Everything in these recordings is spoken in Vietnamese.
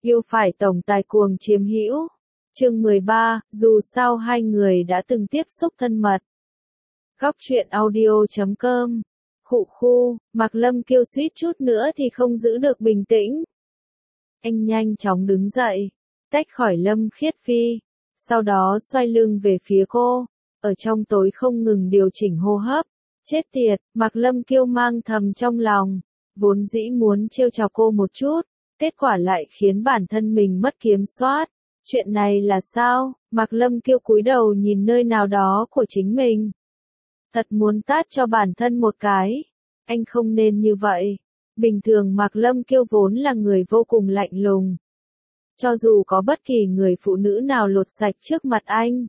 Yêu phải tổng tài cuồng chiếm hữu. Chương 13, dù sao hai người đã từng tiếp xúc thân mật. Góc truyện audio.com. Khụ khu, Mạc Lâm Kiêu suýt chút nữa thì không giữ được bình tĩnh. Anh nhanh chóng đứng dậy, tách khỏi Lâm Khiết Phi, sau đó xoay lưng về phía cô, ở trong tối không ngừng điều chỉnh hô hấp. Chết tiệt, Mạc Lâm Kiêu mang thầm trong lòng, vốn dĩ muốn trêu chọc cô một chút, kết quả lại khiến bản thân mình mất kiểm soát. Chuyện này là sao? Mạc Lâm Kiêu cúi đầu nhìn nơi nào đó của chính mình. Thật muốn tát cho bản thân một cái. Anh không nên như vậy. Bình thường Mạc Lâm Kiêu vốn là người vô cùng lạnh lùng. Cho dù có bất kỳ người phụ nữ nào lột sạch trước mặt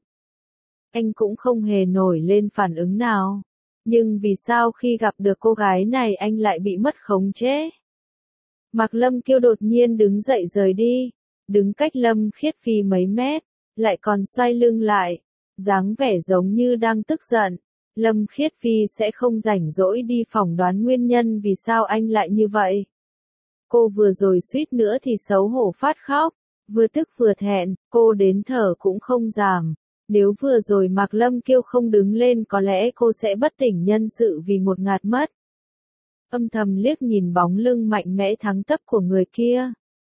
anh cũng không hề nổi lên phản ứng nào. Nhưng vì sao khi gặp được cô gái này anh lại bị mất khống chế? Mạc Lâm Kiêu đột nhiên đứng dậy rời đi, đứng cách Lâm Khiết Phi mấy mét, lại còn xoay lưng lại, dáng vẻ giống như đang tức giận. Lâm Khiết Phi sẽ không rảnh rỗi đi phỏng đoán nguyên nhân vì sao anh lại như vậy. Cô vừa rồi suýt nữa thì xấu hổ phát khóc, vừa tức vừa thẹn, cô đến thở cũng không giảm. Nếu vừa rồi Mạc Lâm Kiêu không đứng lên có lẽ cô sẽ bất tỉnh nhân sự vì một ngạt mất. Âm thầm liếc nhìn bóng lưng mạnh mẽ thắng tấp của người kia.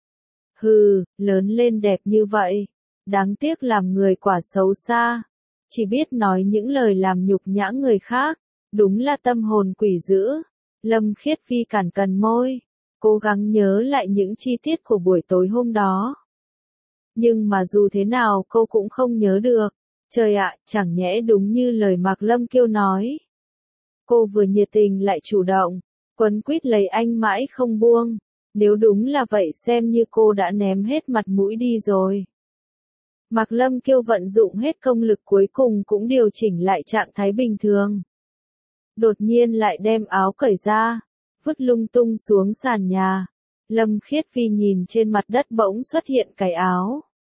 Hừ, lớn lên đẹp như vậy, đáng tiếc làm người quả xấu xa, chỉ biết nói những lời làm nhục nhã người khác, đúng là tâm hồn quỷ dữ. Lâm Khiết Phi cản cằn môi, cố gắng nhớ lại những chi tiết của buổi tối hôm đó. Nhưng mà dù thế nào cô cũng không nhớ được. Trời ạ, chẳng nhẽ đúng như lời Mạc Lâm Kiêu nói. Cô vừa nhiệt tình lại chủ động, quấn quýt lấy anh mãi không buông. Nếu đúng là vậy xem như cô đã ném hết mặt mũi đi rồi. Mạc Lâm Kiêu vận dụng hết công lực cuối cùng cũng điều chỉnh lại trạng thái bình thường. Đột nhiên lại đem áo cởi ra, vứt lung tung xuống sàn nhà. Lâm Khiết Phi nhìn trên mặt đất bỗng xuất hiện cái áo.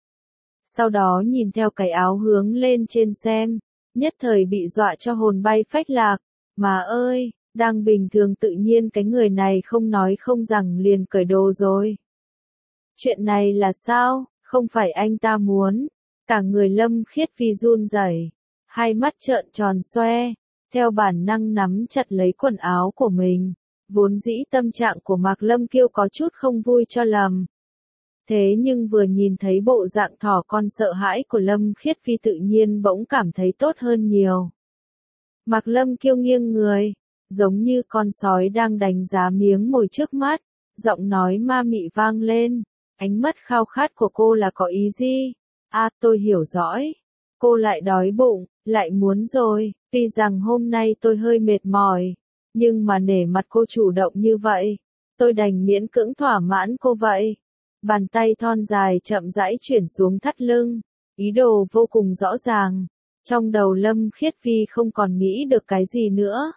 Sau đó nhìn theo cái áo hướng lên trên xem, nhất thời bị dọa cho hồn bay phách lạc. Mà ơi, đang bình thường tự nhiên cái người này không nói không rằng liền cởi đồ rồi. Chuyện này là sao? Không phải anh ta muốn. Cả người Lâm Khiết Phi run rẩy, hai mắt trợn tròn xoe, theo bản năng nắm chặt lấy quần áo của mình. Vốn dĩ tâm trạng của Mạc Lâm Kiêu có chút không vui cho lầm. Thế nhưng vừa nhìn thấy bộ dạng thỏ con sợ hãi của Lâm Khiết Phi tự nhiên bỗng cảm thấy tốt hơn nhiều. Mạc Lâm Kiêu nghiêng người, giống như con sói đang đánh giá miếng mồi trước mắt, giọng nói ma mị vang lên, ánh mắt khao khát của cô là có ý gì? À, tôi hiểu rõ. Cô lại đói bụng, lại muốn rồi, tuy rằng hôm nay tôi hơi mệt mỏi, nhưng mà nể mặt cô chủ động như vậy, tôi đành miễn cưỡng thỏa mãn cô vậy. Bàn tay thon dài chậm rãi chuyển xuống thắt lưng, ý đồ vô cùng rõ ràng. Trong đầu Lâm Khiết Phi không còn nghĩ được cái gì nữa.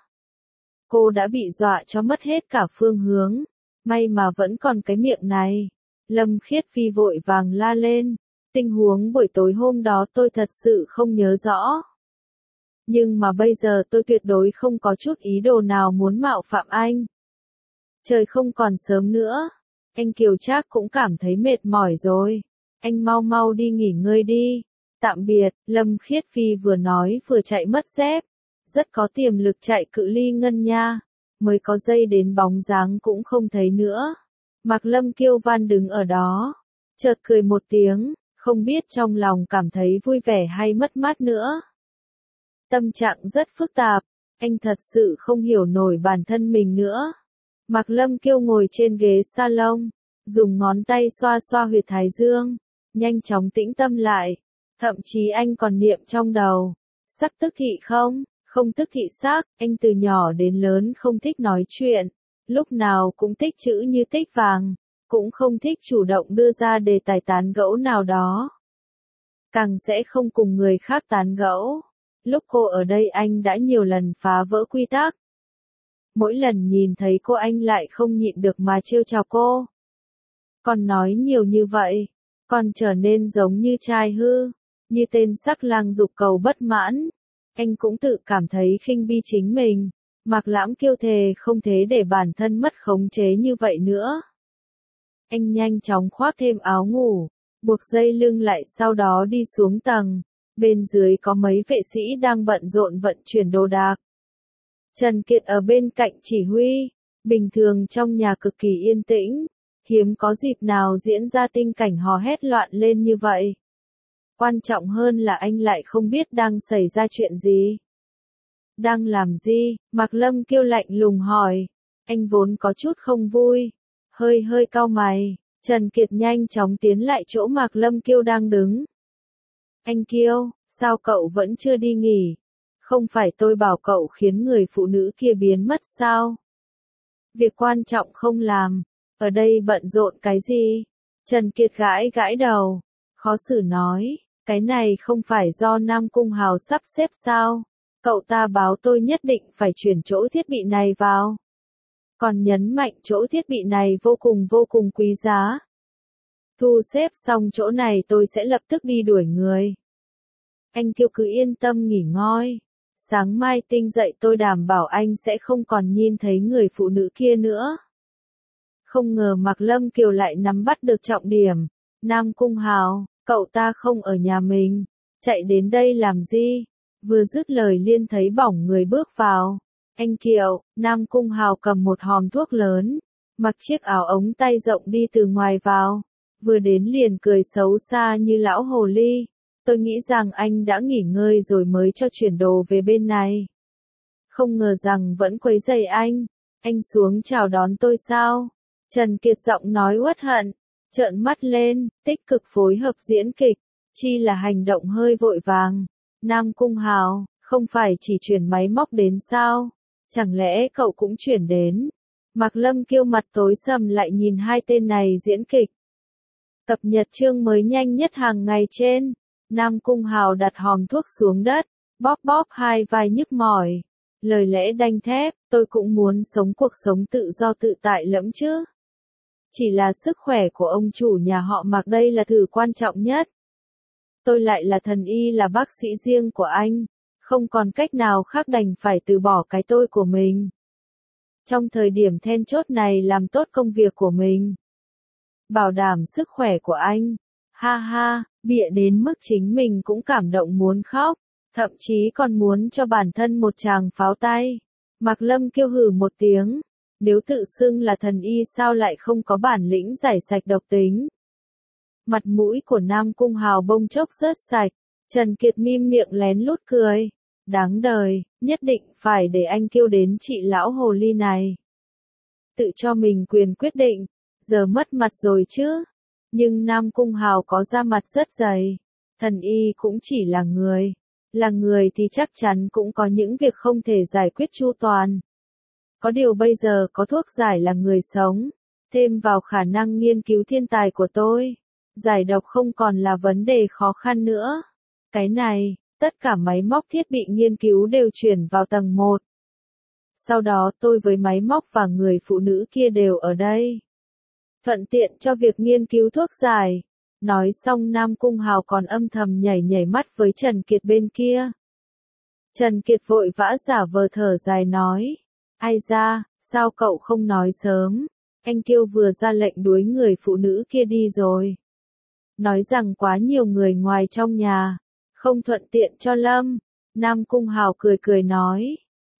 Cô đã bị dọa cho mất hết cả phương hướng, may mà vẫn còn cái miệng này. Lâm Khiết Phi vội vàng la lên, tình huống buổi tối hôm đó tôi thật sự không nhớ rõ. Nhưng mà bây giờ tôi tuyệt đối không có chút ý đồ nào muốn mạo phạm anh. Trời không còn sớm nữa. Anh Kiều Trác cũng cảm thấy mệt mỏi rồi. Anh mau mau đi nghỉ ngơi đi. Tạm biệt, Lâm Khiết Phi vừa nói vừa chạy mất dép. Rất có tiềm lực chạy cự ly ngân nha. Mới có giây đến bóng dáng cũng không thấy nữa. Mạc Lâm Kiêu Văn đứng ở đó. Chợt cười một tiếng, không biết trong lòng cảm thấy vui vẻ hay mất mát nữa. Tâm trạng rất phức tạp. Anh thật sự không hiểu nổi bản thân mình nữa. Mạc Lâm Kiêu ngồi trên ghế salon, dùng ngón tay xoa xoa huyệt thái dương, nhanh chóng tĩnh tâm lại. Thậm chí anh còn niệm trong đầu, sắc tức thị không, không tức thị sắc. Anh từ nhỏ đến lớn không thích nói chuyện, lúc nào cũng thích chữ như tích vàng, cũng không thích chủ động đưa ra đề tài tán gẫu nào đó. Càng sẽ không cùng người khác tán gẫu. Lúc cô ở đây anh đã nhiều lần phá vỡ quy tắc. Mỗi lần nhìn thấy cô anh lại không nhịn được mà trêu chọc cô. Còn nói nhiều như vậy, còn trở nên giống như trai hư, như tên sắc lang dục cầu bất mãn. Anh cũng tự cảm thấy khinh bi chính mình. Mạc Lãm Kiêu thề không thể để bản thân mất khống chế như vậy nữa. Anh nhanh chóng khoác thêm áo ngủ, buộc dây lưng lại sau đó đi xuống tầng. Bên dưới có mấy vệ sĩ đang bận rộn vận chuyển đồ đạc. Trần Kiệt ở bên cạnh chỉ huy. Bình thường trong nhà cực kỳ yên tĩnh, hiếm có dịp nào diễn ra tình cảnh hò hét loạn lên như vậy. Quan trọng hơn là anh lại không biết đang xảy ra chuyện gì. Đang làm gì? Mạc Lâm Kiêu lạnh lùng hỏi. Anh vốn có chút không vui, hơi cau mày. Trần Kiệt nhanh chóng tiến lại chỗ Mạc Lâm Kiêu đang đứng. Anh Kiêu, sao cậu vẫn chưa đi nghỉ? Không phải tôi bảo cậu khiến người phụ nữ kia biến mất sao? Việc quan trọng không làm, ở đây bận rộn cái gì? Trần Kiệt gãi gãi đầu, khó xử nói, cái này không phải do Nam Cung Hào sắp xếp sao? Cậu ta báo tôi nhất định phải chuyển chỗ thiết bị này vào. Còn nhấn mạnh chỗ thiết bị này vô cùng quý giá. Thu xếp xong chỗ này tôi sẽ lập tức đi đuổi người. Anh Kiêu cứ yên tâm nghỉ ngơi. Sáng mai tinh dậy tôi đảm bảo anh sẽ không còn nhìn thấy người phụ nữ kia nữa. Không ngờ Mạc Lâm Kiều lại nắm bắt được trọng điểm. Nam Cung Hào, cậu ta không ở nhà mình, chạy đến đây làm gì? Vừa dứt lời liền thấy bỏng người bước vào. Anh Kiều, Nam Cung Hào cầm một hòm thuốc lớn, mặc chiếc áo ống tay rộng đi từ ngoài vào. Vừa đến liền cười xấu xa như lão hồ ly. Tôi nghĩ rằng anh đã nghỉ ngơi rồi mới cho chuyển đồ về bên này. Không ngờ rằng vẫn quấy rầy anh. Anh xuống chào đón tôi sao? Trần Kiệt giọng nói uất hận, trợn mắt lên, tích cực phối hợp diễn kịch, chi là hành động hơi vội vàng. Nam Cung Hào, không phải chỉ chuyển máy móc đến sao? Chẳng lẽ cậu cũng chuyển đến? Mạc Lâm Kiêu mặt tối sầm lại nhìn hai tên này diễn kịch. Cập nhật chương mới nhanh nhất hàng ngày trên. Nam Cung Hào đặt hòm thuốc xuống đất, bóp hai vai nhức mỏi. Lời lẽ đanh thép, tôi cũng muốn sống cuộc sống tự do tự tại lắm chứ. Chỉ là sức khỏe của ông chủ nhà họ Mạc đây là thứ quan trọng nhất. Tôi lại là thần y là bác sĩ riêng của anh, không còn cách nào khác đành phải từ bỏ cái tôi của mình. Trong thời điểm then chốt này làm tốt công việc của mình. Bảo đảm sức khỏe của anh. Ha ha, bịa đến mức chính mình cũng cảm động muốn khóc, thậm chí còn muốn cho bản thân một tràng pháo tay. Mạc Lâm Kiêu hừ một tiếng, nếu tự xưng là thần y sao lại không có bản lĩnh giải sạch độc tính. Mặt mũi của Nam Cung Hào bông chốc rớt sạch, Trần Kiệt mím miệng lén lút cười. Đáng đời, nhất định phải để anh Kiêu đến trị lão hồ ly này. Tự cho mình quyền quyết định, giờ mất mặt rồi chứ. Nhưng Nam Cung Hào có da mặt rất dày. Thần y cũng chỉ là người. Là người thì chắc chắn cũng có những việc không thể giải quyết chu toàn. Có điều bây giờ có thuốc giải là người sống. Thêm vào khả năng nghiên cứu thiên tài của tôi. Giải độc không còn là vấn đề khó khăn nữa. Cái này, tất cả máy móc thiết bị nghiên cứu đều chuyển vào tầng 1. Sau đó tôi với máy móc và người phụ nữ kia đều ở đây. Thuận tiện cho việc nghiên cứu thuốc giải. Nói xong Nam Cung Hào còn âm thầm nhảy mắt với Trần Kiệt bên kia. Trần Kiệt vội vã giả vờ thở dài nói. Ai ra, sao cậu không nói sớm? Anh Kiêu vừa ra lệnh đuổi người phụ nữ kia đi rồi. Nói rằng quá nhiều người ngoài trong nhà. Không thuận tiện cho Lâm. Nam Cung Hào cười nói.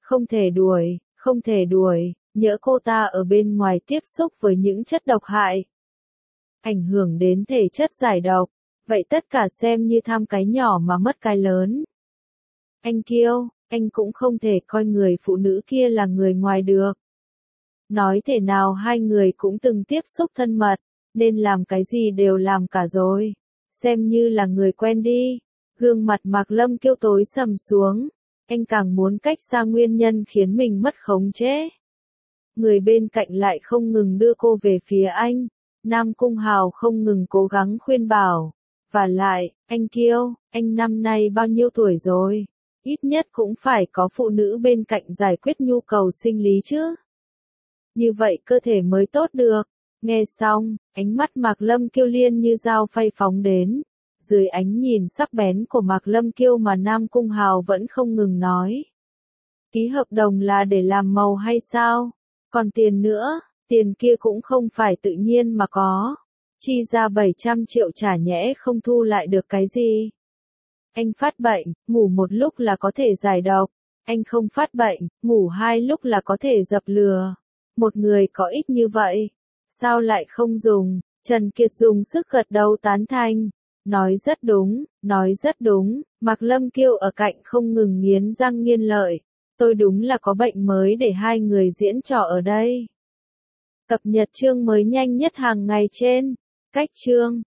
Không thể đuổi. Nhỡ cô ta ở bên ngoài tiếp xúc với những chất độc hại. Ảnh hưởng đến thể chất giải độc. Vậy tất cả xem như tham cái nhỏ mà mất cái lớn. Anh Kiêu, anh cũng không thể coi người phụ nữ kia là người ngoài được. Nói thể nào hai người cũng từng tiếp xúc thân mật, nên làm cái gì đều làm cả rồi. Xem như là người quen đi. Gương mặt Mạc Lâm Kiêu tối sầm xuống. Anh càng muốn cách xa nguyên nhân khiến mình mất khống chế. Người bên cạnh lại không ngừng đưa cô về phía anh. Nam Cung Hào không ngừng cố gắng khuyên bảo. Và lại, anh Kiêu, anh năm nay bao nhiêu tuổi rồi? Ít nhất cũng phải có phụ nữ bên cạnh giải quyết nhu cầu sinh lý chứ. Như vậy cơ thể mới tốt được. Nghe xong, ánh mắt Mạc Lâm Kiêu liên như dao phay phóng đến. Dưới ánh nhìn sắc bén của Mạc Lâm Kiêu mà Nam Cung Hào vẫn không ngừng nói. Ký hợp đồng là để làm màu hay sao? Còn tiền nữa, Tiền kia cũng không phải tự nhiên mà có. Chi ra 700 triệu chả nhẽ không thu lại được cái gì. Anh phát bệnh, ngủ một lúc là có thể giải độc. Anh không phát bệnh, ngủ 2 lúc là có thể dập lừa. Một người có ít như vậy, sao lại không dùng? Trần Kiệt dùng sức gật đầu tán thành. Nói rất đúng, nói rất đúng. Mạc Lâm Kiêu ở cạnh không ngừng nghiến răng nghiến lợi. Tôi đúng là có bệnh mới để hai người diễn trò ở đây. Cập nhật chương mới nhanh nhất hàng ngày trên Cách chương